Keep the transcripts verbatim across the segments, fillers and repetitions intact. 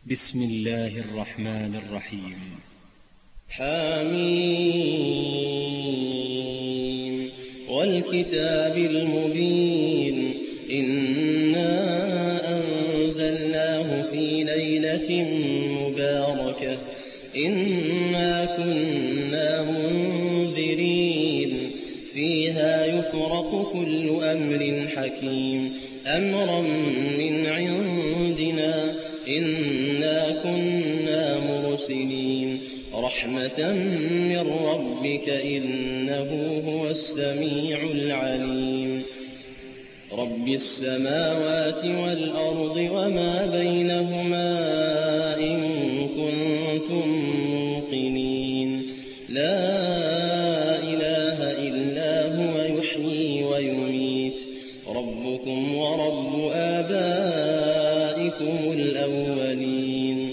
بسم الله الرحمن الرحيم. حميم والكتاب المبين إنا أنزلناه في ليلة مباركة إنا كنا منذرين فيها يفرق كل أمر حكيم أمرا من عندنا إنا كنا مرسلين رحمة من ربك إنه هو السميع العليم رب السماوات والأرض وما بينهما إن كنتم موقنين لا إله إلا هو يحيي ويميت ربكم ورب آبائكم الأولين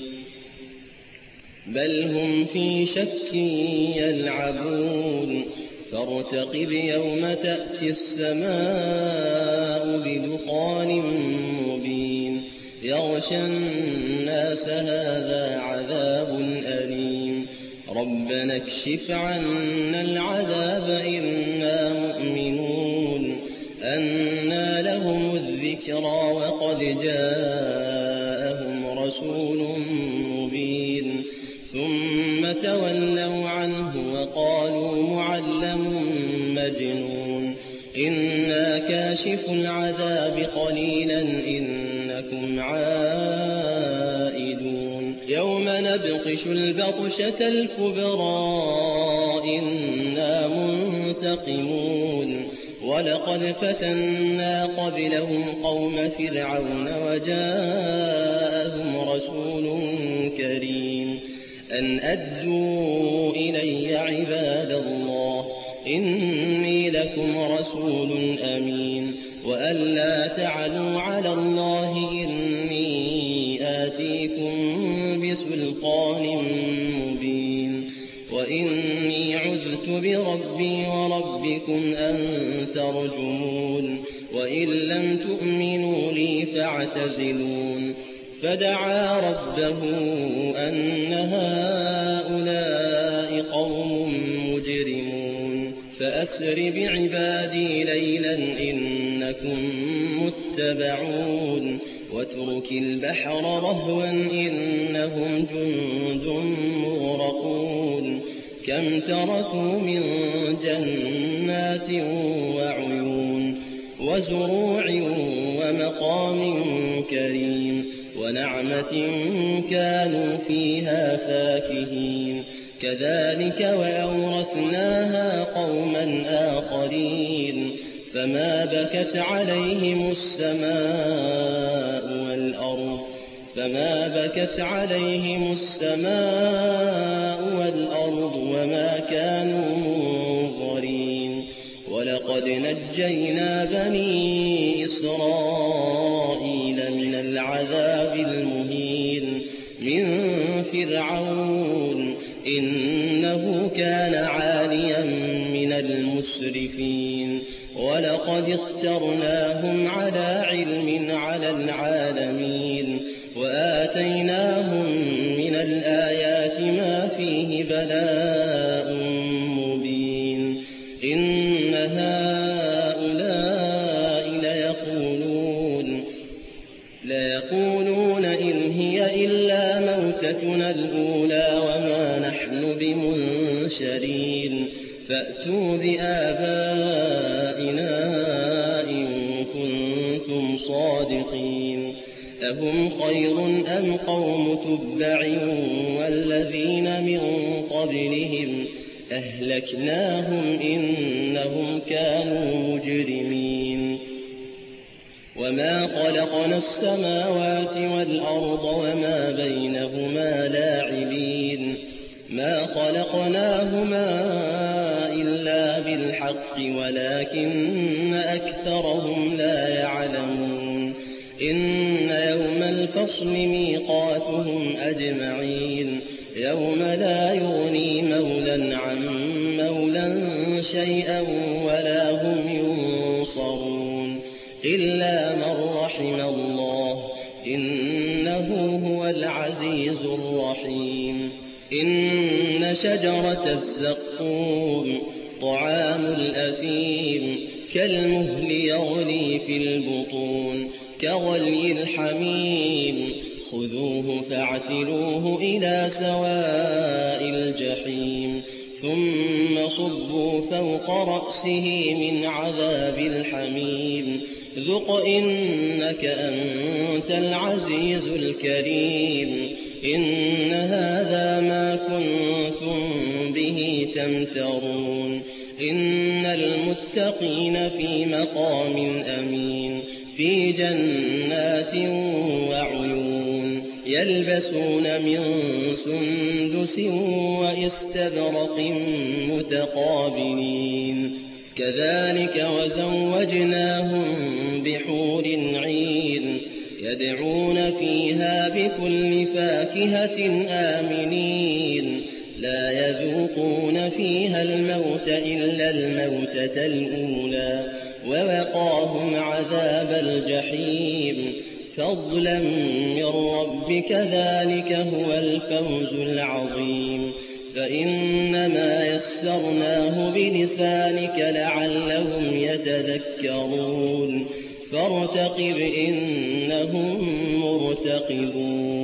بل هم في شك يلعبون فارتقب يوم تأتي السماء بدخان مبين يغشى الناس هذا عذاب أليم ربنا اكشف عنا العذاب إنا مؤمنون أنى لهم الذكرى وقد جاءهم رسول مبين ثم تولوا عنه وقالوا معلم مجنون إنا كاشف العذاب قليلا إنكم عائدون يوم نبطش البطشة الكبرى إنا منتقمون ولقد فتنا قبلهم قوم فرعون وجاءهم رسول كريم أن أدوا إلي عباد الله إني لكم رسول أمين وأن لا تعلوا على الله إني آتيكم بسلطان مبين وإني عذت بربي وربكم أن ترجمون وإن لم تؤمنوا لي فاعتزلون فدعا ربه أن هؤلاء قوم مجرمون فأسر بعبادي ليلا إنكم متبعون واترك البحر رهوا إنهم جند مغرقون كم تركوا من جنات وعيون وزروع ومقام كريم ونعمة كانوا فيها فاكهين كذلك وأورثناها قوما آخرين فما بكت عليهم السماء والأرض فما بكت عليهم السماء والأرض وما كانوا منظرين ولقد نجينا بني إسرائيل من العذاب المهين من فرعون إنه كان عاليا من المسرفين ولقد اخترناهم على علم على العالمين وآتيناهم من الآيات ما فيه بلاء مبين إن هؤلاء ليقولون ليقولون إن هي إلا موتتنا الأولى وما نحن بمنشرين فأتوا بآبائنا إن كنتم صادقين أهم خير أم قوم تبع والذين من قبلهم أهلكناهم إنهم كانوا مجرمين وما خلقنا السماوات والأرض وما بينهما لاعبين ما خلقناهما إلا بالحق ولكن أكثرهم لا يعلمون إن يوم الفصل ميقاتهم أجمعين يوم لا يغني مولى عن مولى شيئا ولا هم ينصرون إلا من رحم الله إنه هو العزيز الرحيم. إن شجرة الزقوم طعام الأثيم كالمهل يغلي في البطون كغلي الحميم خذوه فاعتلوه إلى سواء الجحيم ثم صبوا فوق رأسه من عذاب الحميم ذق إنك أنت العزيز الكريم. إن هذا ما كنتم به تمترون. إن المتقين في مقام أمين في جنات وعيون يلبسون من سندس وإستبرق متقابلين كذلك وزوجناهم بحور عين يدعون فيها بكل فاكهة آمنين لا يذوقون فيها الموت إلا الموتة الأولى ووقاهم عذاب الجحيم فضلا من ربك ذلك هو الفوز العظيم. فإنما يسرناه بلسانك لعلهم يتذكرون فارتقب إنهم مرتقبون.